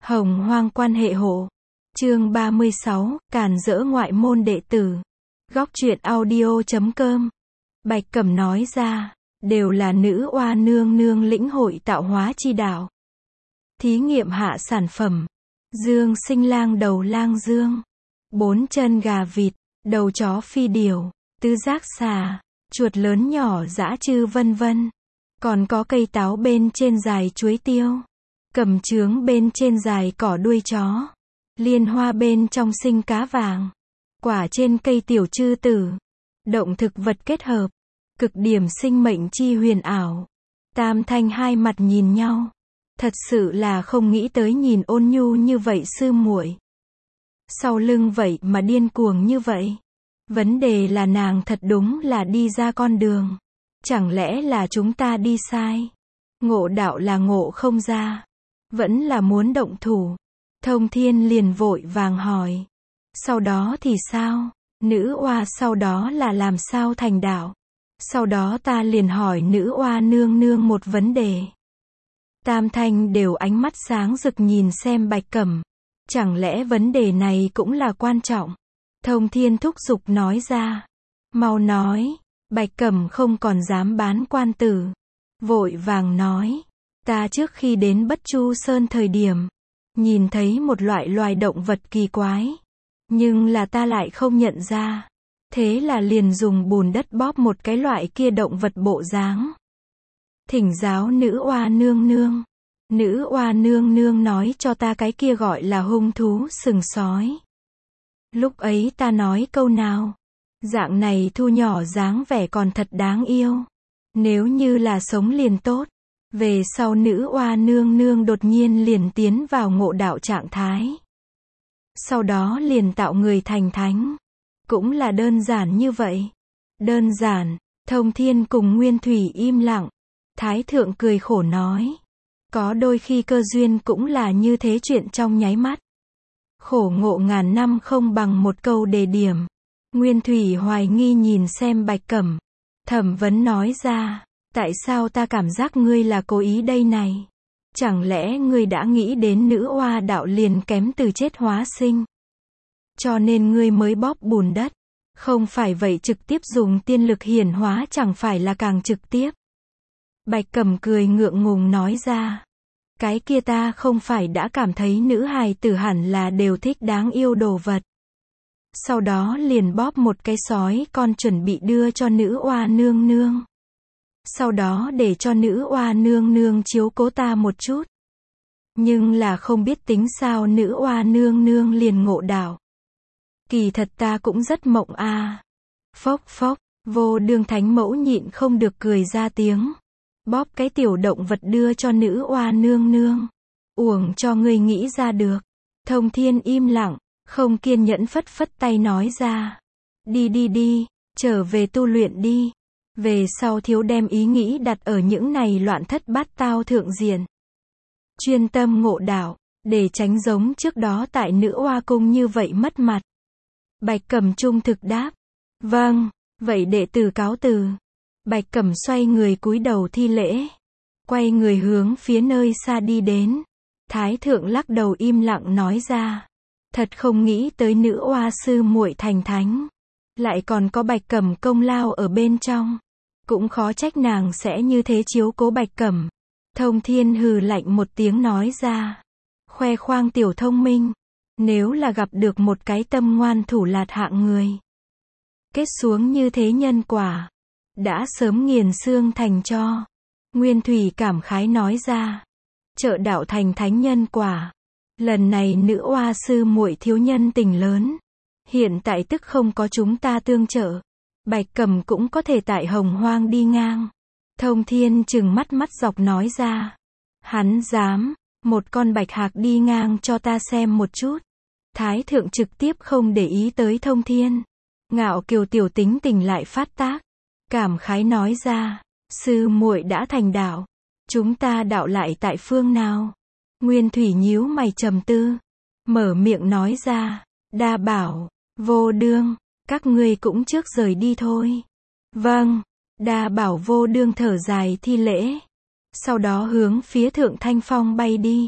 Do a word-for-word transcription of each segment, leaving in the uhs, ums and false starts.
Hồng hoang quan hệ hộ. Chương ba mươi sáu, càn rỡ ngoại môn đệ tử. Góc truyện audio chấm com. Bạch Cẩm nói ra, đều là nữ oa nương nương lĩnh hội tạo hóa chi đạo. Thí nghiệm hạ sản phẩm. Dương sinh lang đầu lang dương. Bốn chân gà vịt, đầu chó phi điều, tứ giác xà, chuột lớn nhỏ dã chư vân vân. Còn có cây táo bên trên dài chuối tiêu. Cẩm chướng bên trên dài cỏ đuôi chó. Liên hoa bên trong sinh cá vàng. Quả trên cây tiểu chư tử. Động thực vật kết hợp. Cực điểm sinh mệnh chi huyền ảo. Tam thanh hai mặt nhìn nhau. Thật sự là không nghĩ tới nhìn ôn nhu như vậy sư muội. Sau lưng vậy mà điên cuồng như vậy. Vấn đề là nàng thật đúng là đi ra con đường. Chẳng lẽ là chúng ta đi sai? Ngộ đạo là ngộ không ra. Vẫn là muốn động thủ. Thông Thiên liền vội vàng hỏi. Sau đó thì sao? Nữ oa sau đó là làm sao thành đạo? Sau đó ta liền hỏi nữ oa nương nương một vấn đề. Tam thanh đều ánh mắt sáng rực nhìn xem Bạch Cẩm. Chẳng lẽ vấn đề này cũng là quan trọng? Thông Thiên thúc giục nói ra. Mau nói. Bạch Cẩm không còn dám bán quan tử. Vội vàng nói. Ta trước khi đến Bất Chu Sơn thời điểm, nhìn thấy một loại loài động vật kỳ quái. Nhưng là ta lại không nhận ra. Thế là liền dùng bùn đất bóp một cái loại kia động vật bộ dáng. Thỉnh giáo nữ oa nương nương. Nữ oa nương nương nói cho ta cái kia gọi là hung thú sừng sói. Lúc ấy ta nói câu nào? Dạng này thu nhỏ dáng vẻ còn thật đáng yêu. Nếu như là sống liền tốt. Về sau nữ oa nương nương đột nhiên liền tiến vào ngộ đạo trạng thái. Sau đó liền tạo người thành thánh. Cũng là đơn giản như vậy. Đơn giản. Thông Thiên cùng Nguyên Thủy im lặng. Thái thượng cười khổ nói. Có đôi khi cơ duyên cũng là như thế, chuyện trong nháy mắt. Khổ ngộ ngàn năm không bằng một câu đề điểm. Nguyên Thủy hoài nghi nhìn xem Bạch Cẩm. Thẩm vấn nói ra. Tại sao ta cảm giác ngươi là cố ý đây này? Chẳng lẽ ngươi đã nghĩ đến nữ oa đạo liền kém từ chết hóa sinh? Cho nên ngươi mới bóp bùn đất. Không phải vậy trực tiếp dùng tiên lực hiển hóa chẳng phải là càng trực tiếp? Bạch Cẩm cười ngượng ngùng nói ra. Cái kia ta không phải đã cảm thấy nữ hài tử hẳn là đều thích đáng yêu đồ vật. Sau đó liền bóp một cái sói con chuẩn bị đưa cho nữ oa nương nương. Sau đó để cho nữ oa nương nương chiếu cố ta một chút. Nhưng là không biết tính sao nữ oa nương nương liền ngộ đạo. Kỳ thật ta cũng rất mộng a. À. Phốc phốc, Vô Đương thánh mẫu nhịn không được cười ra tiếng. Bóp cái tiểu động vật đưa cho nữ oa nương nương. Uổng cho ngươi nghĩ ra được. Thông Thiên im lặng, không kiên nhẫn phất phất tay nói ra. Đi đi đi, trở về tu luyện đi. Về sau thiếu đem ý nghĩ đặt ở những này loạn thất bát tao thượng diện. Chuyên tâm ngộ đạo, để tránh giống trước đó tại nữ oa cung như vậy mất mặt. Bạch Cẩm trung thực đáp. Vâng, vậy đệ tử cáo từ. Bạch Cẩm xoay người cúi đầu thi lễ. Quay người hướng phía nơi xa đi đến. Thái thượng lắc đầu im lặng nói ra. Thật không nghĩ tới nữ oa sư muội thành thánh. Lại còn có Bạch Cẩm công lao ở bên trong. Cũng khó trách nàng sẽ như thế chiếu cố Bạch Cẩm. Thông Thiên hừ lạnh một tiếng nói ra. Khoe khoang tiểu thông minh. Nếu là gặp được một cái tâm ngoan thủ lạt hạng người. Kết xuống như thế nhân quả. Đã sớm nghiền xương thành tro. Nguyên Thủy cảm khái nói ra. Trợ đạo thành thánh nhân quả. Lần này nữ oa sư muội thiếu nhân tình lớn. Hiện tại tức không có chúng ta tương trợ. Bạch Cẩm cũng có thể tại hồng hoang đi ngang. Thông Thiên trừng mắt mắt dọc nói ra. Hắn dám, một con bạch hạc đi ngang cho ta xem một chút. Thái thượng trực tiếp không để ý tới Thông Thiên. Ngạo kiều tiểu tính tình lại phát tác. Cảm khái nói ra. Sư muội đã thành đạo. Chúng ta đạo lại tại phương nào? Nguyên Thủy nhíu mày trầm tư. Mở miệng nói ra. Đa Bảo, Vô Đương. Các ngươi cũng trước rời đi thôi. Vâng. Đa Bảo Vô Đương thở dài thi lễ. Sau đó hướng phía Thượng Thanh Phong bay đi.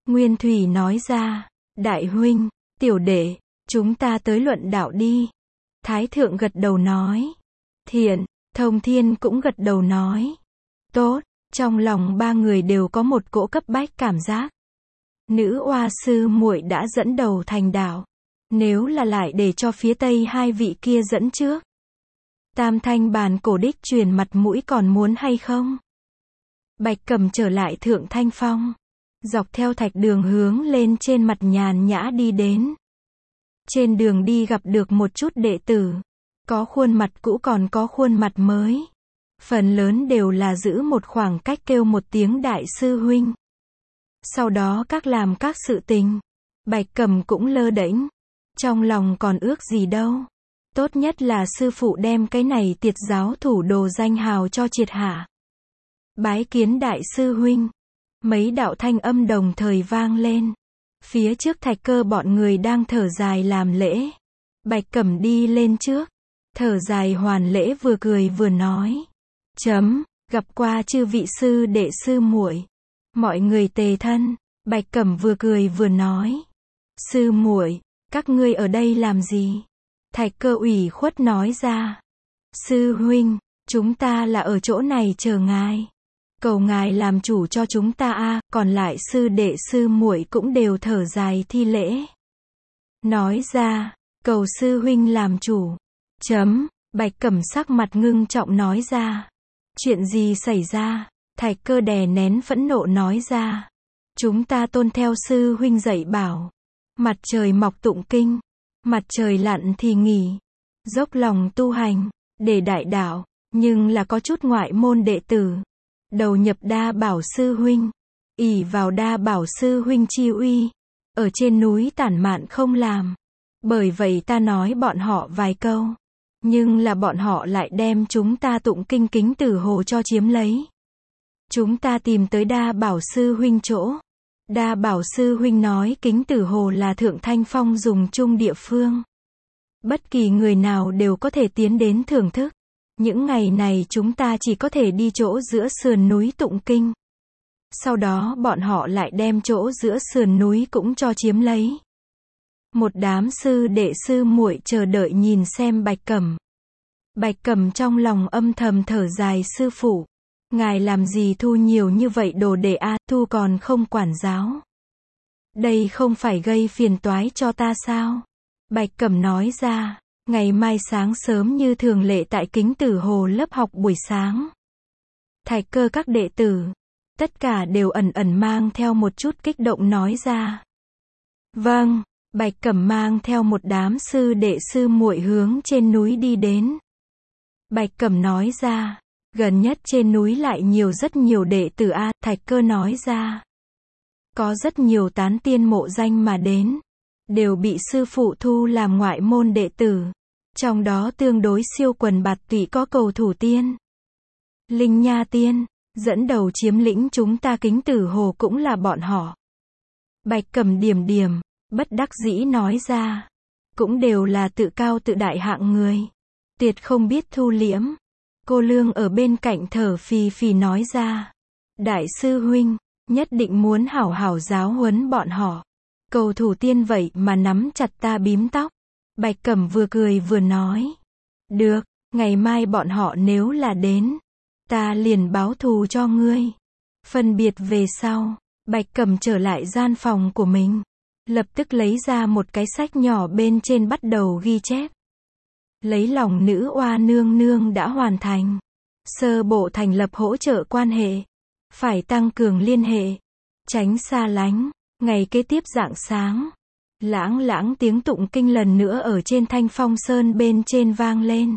Nguyên Thủy nói ra, đại huynh, tiểu đệ, chúng ta tới luận đạo đi. Thái thượng gật đầu nói, thiện. Thông Thiên cũng gật đầu nói, tốt. Trong lòng ba người đều có một cỗ cấp bách cảm giác. Nữ oa sư muội đã dẫn đầu thành đạo. Nếu là lại để cho phía Tây hai vị kia dẫn trước, Tam Thanh bàn cổ đích truyền mặt mũi còn muốn hay không? Bạch Cẩm trở lại Thượng Thanh Phong, dọc theo thạch đường hướng lên trên mặt nhàn nhã đi đến. Trên đường đi gặp được một chút đệ tử, có khuôn mặt cũ còn có khuôn mặt mới. Phần lớn đều là giữ một khoảng cách kêu một tiếng đại sư huynh. Sau đó các làm các sự tình. Bạch Cẩm cũng lơ đễnh. Trong lòng còn ước gì đâu. Tốt nhất là sư phụ đem cái này tiệt giáo thủ đồ danh hào cho triệt hạ. Bái kiến đại sư huynh. Mấy đạo thanh âm đồng thời vang lên. Phía trước Thạch Cơ bọn người đang thở dài làm lễ. Bạch Cẩm đi lên trước. Thở dài hoàn lễ vừa cười vừa nói. Chấm, gặp qua chư vị sư đệ sư muội. Mọi người tề thân. Bạch Cẩm vừa cười vừa nói. Sư muội, các ngươi ở đây làm gì? Thạch Cơ ủy khuất nói ra. Sư huynh, chúng ta là ở chỗ này chờ ngài. Cầu ngài làm chủ cho chúng ta a, còn lại sư đệ sư muội cũng đều thở dài thi lễ. Nói ra, cầu sư huynh làm chủ. Chấm, Bạch Cẩm sắc mặt ngưng trọng nói ra. Chuyện gì xảy ra? Thạch Cơ đè nén phẫn nộ nói ra. Chúng ta tôn theo sư huynh dạy bảo. Mặt trời mọc tụng kinh, mặt trời lặn thì nghỉ. Dốc lòng tu hành, để đại đạo, nhưng là có chút ngoại môn đệ tử. Đầu nhập Đa Bảo sư huynh, ỷ vào Đa Bảo sư huynh chi uy, ở trên núi tản mạn không làm. Bởi vậy ta nói bọn họ vài câu, nhưng là bọn họ lại đem chúng ta tụng kinh kính tử hồ cho chiếm lấy. Chúng ta tìm tới Đa Bảo sư huynh chỗ. Đa Bảo sư huynh nói kính tử hồ là Thượng Thanh Phong dùng chung địa phương. Bất kỳ người nào đều có thể tiến đến thưởng thức. Những ngày này chúng ta chỉ có thể đi chỗ giữa sườn núi tụng kinh. Sau đó bọn họ lại đem chỗ giữa sườn núi cũng cho chiếm lấy. Một đám sư đệ sư muội chờ đợi nhìn xem Bạch Cẩm. Bạch Cẩm trong lòng âm thầm thở dài, sư phụ, ngài làm gì thu nhiều như vậy đồ đệ a, thu còn không quản giáo. Đây không phải gây phiền toái cho ta sao? Bạch Cẩm nói ra, ngày mai sáng sớm như thường lệ tại kính tử hồ lớp học buổi sáng. Thạch Cơ các đệ tử, tất cả đều ẩn ẩn mang theo một chút kích động nói ra. Vâng, Bạch Cẩm mang theo một đám sư đệ sư muội hướng trên núi đi đến. Bạch Cẩm nói ra, gần nhất trên núi lại nhiều rất nhiều đệ tử a, Thạch Cơ nói ra. Có rất nhiều tán tiên mộ danh mà đến, đều bị sư phụ thu làm ngoại môn đệ tử. Trong đó tương đối siêu quần bạt tụy có Cầu Thủ Tiên, Linh Nha Tiên, dẫn đầu chiếm lĩnh chúng ta kính tử hồ cũng là bọn họ. Bạch Cẩm điểm điểm, bất đắc dĩ nói ra. Cũng đều là tự cao tự đại hạng người. Tuyệt không biết thu liễm. Cô Lương ở bên cạnh thở phì phì nói ra. Đại sư huynh, nhất định muốn hảo hảo giáo huấn bọn họ. Cầu Thủ Tiên vậy mà nắm chặt ta bím tóc. Bạch Cẩm vừa cười vừa nói. Được, ngày mai bọn họ nếu là đến, ta liền báo thù cho ngươi. Phân biệt về sau, Bạch Cẩm trở lại gian phòng của mình. Lập tức lấy ra một cái sách nhỏ bên trên bắt đầu ghi chép. Lấy lòng nữ oa nương nương đã hoàn thành. Sơ bộ thành lập hỗ trợ quan hệ. Phải tăng cường liên hệ. Tránh xa lánh. Ngày kế tiếp rạng sáng. Lãng lãng tiếng tụng kinh lần nữa ở trên Thanh Phong Sơn bên trên vang lên.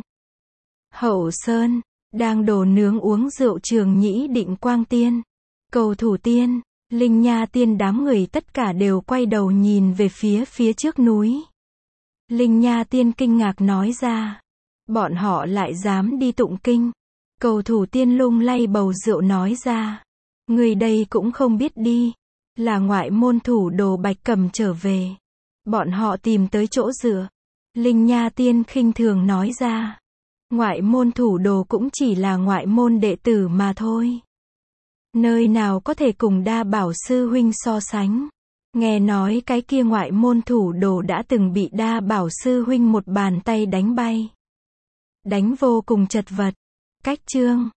Hậu Sơn, đang đổ nướng uống rượu Trường Nhĩ Định Quang Tiên, Cầu Thủ Tiên, Linh Nha Tiên đám người tất cả đều quay đầu nhìn về phía phía trước núi. Linh Nha Tiên kinh ngạc nói ra. Bọn họ lại dám đi tụng kinh. Cầu Thủ Tiên lung lay bầu rượu nói ra. Người đây cũng không biết đi. Là ngoại môn thủ đồ Bạch Cẩm trở về. Bọn họ tìm tới chỗ dựa. Linh Nha Tiên khinh thường nói ra. Ngoại môn thủ đồ cũng chỉ là ngoại môn đệ tử mà thôi. Nơi nào có thể cùng Đa Bảo sư huynh so sánh. Nghe nói cái kia ngoại môn thủ đồ đã từng bị Đa Bảo sư huynh một bàn tay đánh bay. Đánh vô cùng chật vật. Cách chương